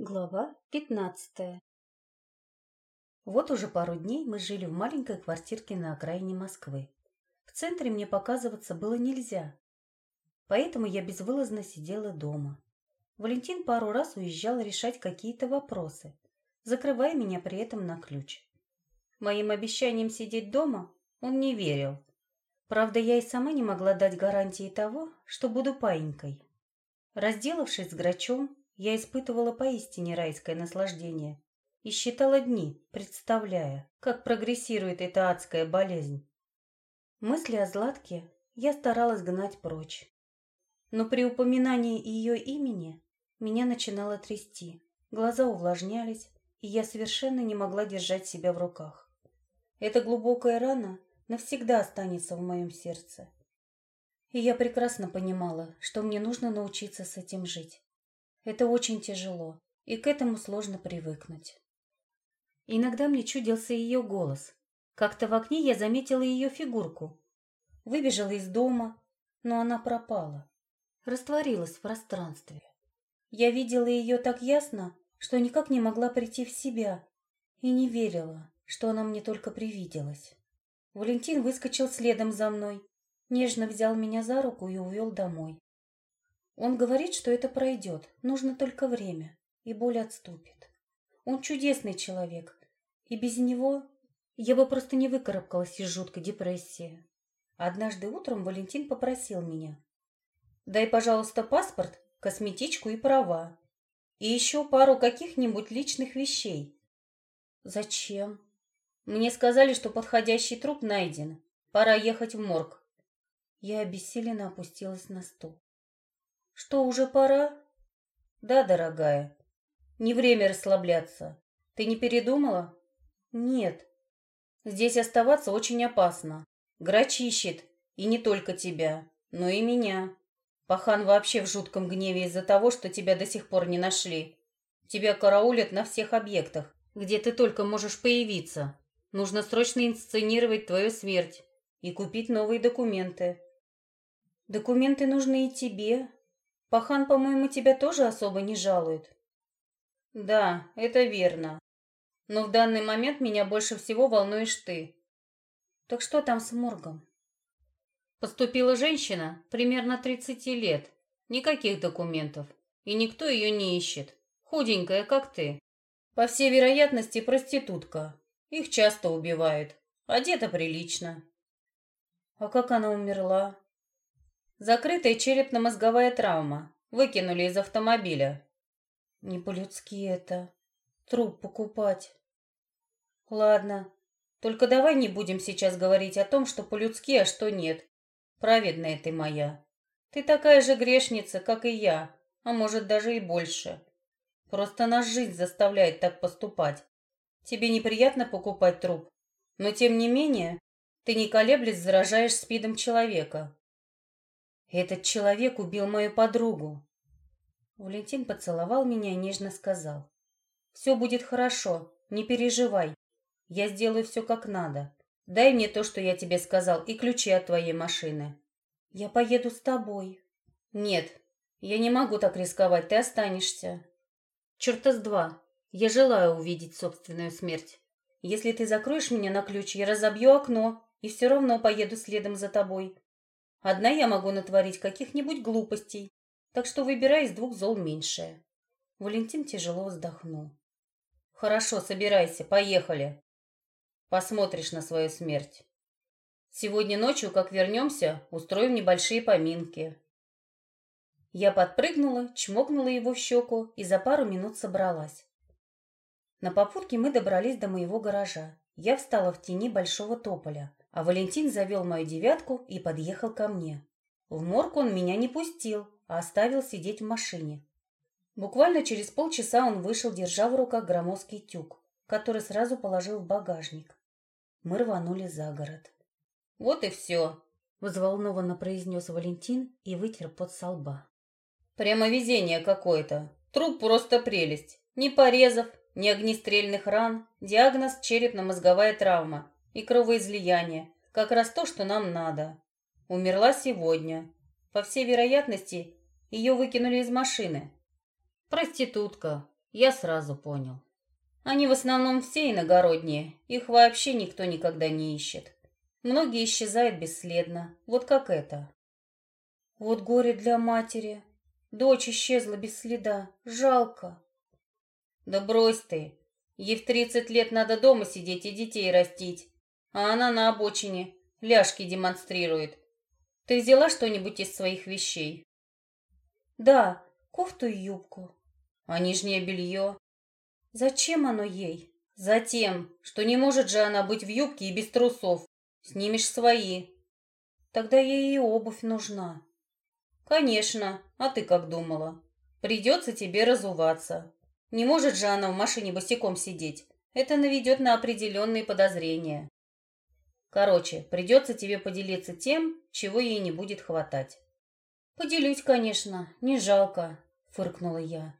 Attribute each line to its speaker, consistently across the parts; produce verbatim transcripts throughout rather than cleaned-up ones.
Speaker 1: Глава пятнадцатая. Вот уже пару дней мы жили в маленькой квартирке на окраине Москвы. В центре мне показываться было нельзя, поэтому я безвылазно сидела дома. Валентин пару раз уезжал решать какие-то вопросы, закрывая меня при этом на ключ. Моим обещаниям сидеть дома он не верил. Правда, я и сама не могла дать гарантии того, что буду паинькой. Разделавшись с грачом, я испытывала поистине райское наслаждение и считала дни, представляя, как прогрессирует эта адская болезнь. Мысли о Златке я старалась гнать прочь. Но при упоминании ее имени меня начинало трясти, глаза увлажнялись, и я совершенно не могла держать себя в руках. Эта глубокая рана навсегда останется в моем сердце. И я прекрасно понимала, что мне нужно научиться с этим жить. Это очень тяжело, и к этому сложно привыкнуть. Иногда мне чудился ее голос. Как-то в окне я заметила ее фигурку. Выбежала из дома, но она пропала. Растворилась в пространстве. Я видела ее так ясно, что никак не могла прийти в себя, и не верила, что она мне только привиделась. Валентин выскочил следом за мной, нежно взял меня за руку и увел домой. Он говорит, что это пройдет, нужно только время, и боль отступит. Он чудесный человек, и без него я бы просто не выкарабкалась из жуткой депрессии. Однажды утром Валентин попросил меня: «Дай, пожалуйста, паспорт, косметичку и права, и еще пару каких-нибудь личных вещей». «Зачем?» «Мне сказали, что подходящий труп найден, пора ехать в морг». Я обессиленно опустилась на стул. «Что, уже пора?» «Да, дорогая. Не время расслабляться. Ты не передумала?» «Нет. Здесь оставаться очень опасно. Грач ищет, и не только тебя, но и меня. Пахан вообще в жутком гневе из-за того, что тебя до сих пор не нашли. Тебя караулят на всех объектах, где ты только можешь появиться. Нужно срочно инсценировать твою смерть и купить новые документы». «Документы нужны и тебе. Пахан, по-моему, тебя тоже особо не жалует». «Да, это верно. Но в данный момент меня больше всего волнуешь ты». «Так что там с моргом?» Поступила женщина примерно тридцати лет. Никаких документов. И никто ее не ищет. Худенькая, как ты. По всей вероятности, проститутка. Их часто убивают. Одета прилично». «А как она умерла?» «Закрытая черепно-мозговая травма. Выкинули из автомобиля». «Не по-людски это. Труп покупать». «Ладно. Только давай не будем сейчас говорить о том, что по-людски, а что нет. Праведная ты моя. Ты такая же грешница, как и я, а может даже и больше. Просто нас жизнь заставляет так поступать. Тебе неприятно покупать труп, но тем не менее ты не колеблясь заражаешь СПИДом человека». «Этот человек убил мою подругу». Валентин поцеловал меня и нежно сказал: «Все будет хорошо, не переживай. Я сделаю все как надо. Дай мне то, что я тебе сказал, и ключи от твоей машины». «Я поеду с тобой». «Нет, я не могу так рисковать, ты останешься». «Черта с два. Я желаю увидеть собственную смерть. Если ты закроешь меня на ключ, я разобью окно и все равно поеду следом за тобой. Одна я могу натворить каких-нибудь глупостей, так что выбирай из двух зол меньшее». Валентин тяжело вздохнул. «Хорошо, собирайся, поехали. Посмотришь на свою смерть. Сегодня ночью, как вернемся, устроим небольшие поминки». Я подпрыгнула, чмокнула его в щеку и за пару минут собралась. На попутке мы добрались до моего гаража. Я встала в тени большого тополя, а Валентин завел мою девятку и подъехал ко мне. В морг он меня не пустил, а оставил сидеть в машине. Буквально через полчаса он вышел, держа в руках громоздкий тюк, который сразу положил в багажник. Мы рванули за город. «Вот и все», — взволнованно произнес Валентин и вытер пот со лба. «Прямо везение какое-то. Труп просто прелесть. Ни порезов, ни огнестрельных ран. Диагноз — черепно-мозговая травма и кровоизлияние. Как раз то, что нам надо. Умерла сегодня. По всей вероятности, ее выкинули из машины. Проститутка. Я сразу понял. Они в основном все иногородние, их вообще никто никогда не ищет. Многие исчезают бесследно, вот как это. Вот горе для матери. Дочь исчезла без следа. Жалко. Да брось ты. Ей в тридцать лет надо дома сидеть и детей растить. А она на обочине ляжки демонстрирует. Ты взяла что-нибудь из своих вещей? Да, кофту и юбку. А нижнее белье? Зачем оно ей? Затем, что не может же она быть в юбке и без трусов. Снимешь свои. Тогда ей и обувь нужна. Конечно, а ты как думала? Придется тебе разуваться. Не может же она в машине босиком сидеть. Это наведет на определенные подозрения. Короче, придется тебе поделиться тем, чего ей не будет хватать. Поделюсь, конечно, не жалко, фыркнула я.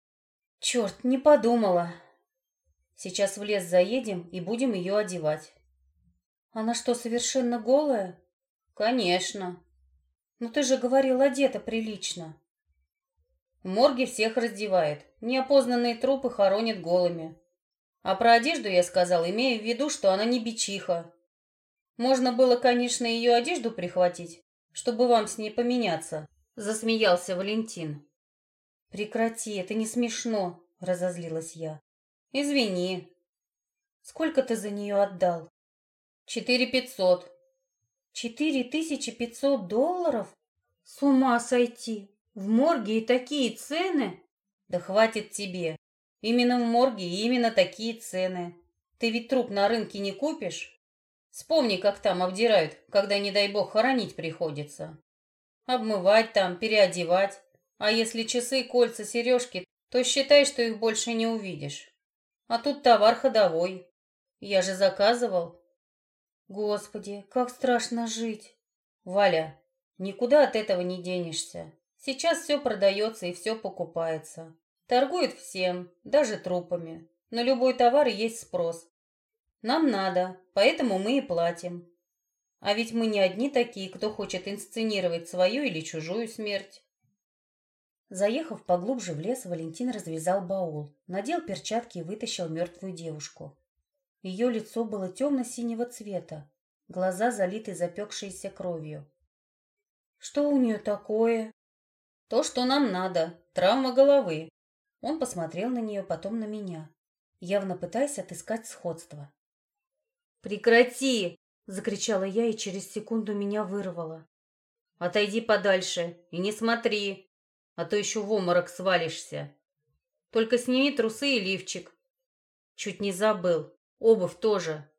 Speaker 1: Черт, не подумала. Сейчас в лес заедем и будем ее одевать. Она что, совершенно голая? Конечно. Но ты же говорил, одета прилично. В морге всех раздевает. Неопознанные трупы хоронят голыми. А про одежду я сказал, имея в виду, что она не бичиха. Можно было, конечно, ее одежду прихватить, чтобы вам с ней поменяться, засмеялся Валентин. Прекрати, это не смешно, разозлилась я. Извини. Сколько ты за нее отдал? Четыре пятьсот. Четыре тысячи пятьсот долларов? С ума сойти! В морге и такие цены? Да хватит тебе. Именно в морге и именно такие цены. Ты ведь труп на рынке не купишь? Вспомни, как там обдирают, когда, не дай бог, хоронить приходится. Обмывать там, переодевать. А если часы, кольца, сережки, то считай, что их больше не увидишь. А тут товар ходовой. Я же заказывал. Господи, как страшно жить. Валя, никуда от этого не денешься. Сейчас все продается и все покупается. Торгуют всем, даже трупами. На любой товар есть спрос. Нам надо, поэтому мы и платим. А ведь мы не одни такие, кто хочет инсценировать свою или чужую смерть. Заехав поглубже в лес, Валентин развязал баул, надел перчатки и вытащил мертвую девушку. Ее лицо было темно-синего цвета, глаза залиты запекшейся кровью. «Что у нее такое?» «То, что нам надо. Травма головы». Он посмотрел на нее, потом на меня, явно пытаясь отыскать сходство. «Прекрати!» — закричала я, и через секунду меня вырвало. «Отойди подальше и не смотри, а то еще в обморок свалишься. Только сними трусы и лифчик». Чуть не забыл. Обувь тоже.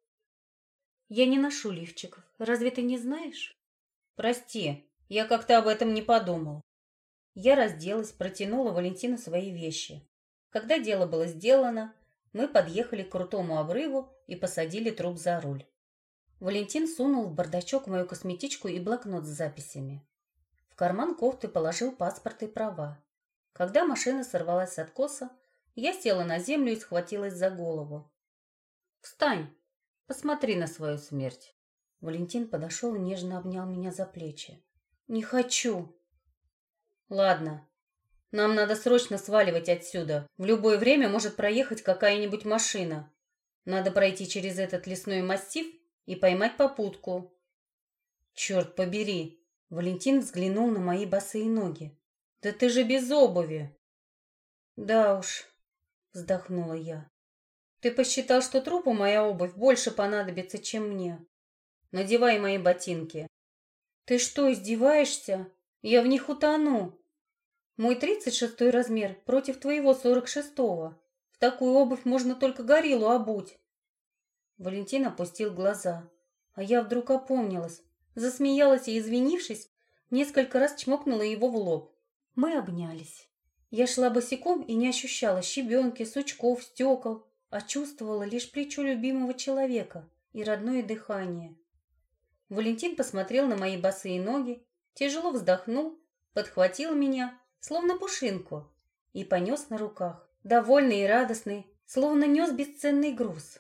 Speaker 1: Я не ношу лифчиков. Разве ты не знаешь? Прости, я как-то об этом не подумал. Я разделась, протянула Валентину свои вещи. Когда дело было сделано, мы подъехали к крутому обрыву и посадили труп за руль. Валентин сунул в бардачок мою косметичку и блокнот с записями. В карман кофты положил паспорт и права. Когда машина сорвалась с откоса, я села на землю и схватилась за голову. «Встань, посмотри на свою смерть». Валентин подошел и нежно обнял меня за плечи. «Не хочу». «Ладно, нам надо срочно сваливать отсюда. В любое время может проехать какая-нибудь машина. Надо пройти через этот лесной массив и поймать попутку». «Черт побери!» Валентин взглянул на мои босые ноги. «Да ты же без обуви!» «Да уж», вздохнула я. «Ты посчитал, что трупу моя обувь больше понадобится, чем мне. Надевай мои ботинки». «Ты что, издеваешься? Я в них утону. Мой тридцать шестой размер против твоего сорок шестого. В такую обувь можно только гориллу обуть». Валентин опустил глаза, а я вдруг опомнилась, засмеялась и, извинившись, несколько раз чмокнула его в лоб. Мы обнялись. Я шла босиком и не ощущала щебенки, сучков, стекол, а чувствовала лишь плечо любимого человека и родное дыхание. Валентин посмотрел на мои босые ноги, тяжело вздохнул, подхватил меня, словно пушинку, и понес на руках, довольный и радостный, словно нес бесценный груз.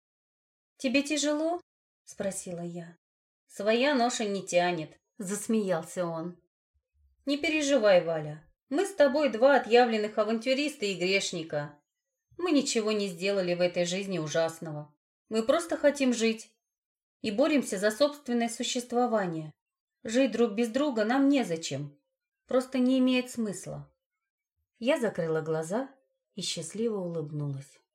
Speaker 1: «Тебе тяжело?» — спросила я. «Своя ноша не тянет», — засмеялся он. «Не переживай, Валя, Мы с тобой два отъявленных авантюриста и грешника. Мы ничего не сделали в этой жизни ужасного. Мы просто хотим жить и боремся за собственное существование. Жить друг без друга нам незачем. Просто не имеет смысла. Я закрыла глаза и счастливо улыбнулась.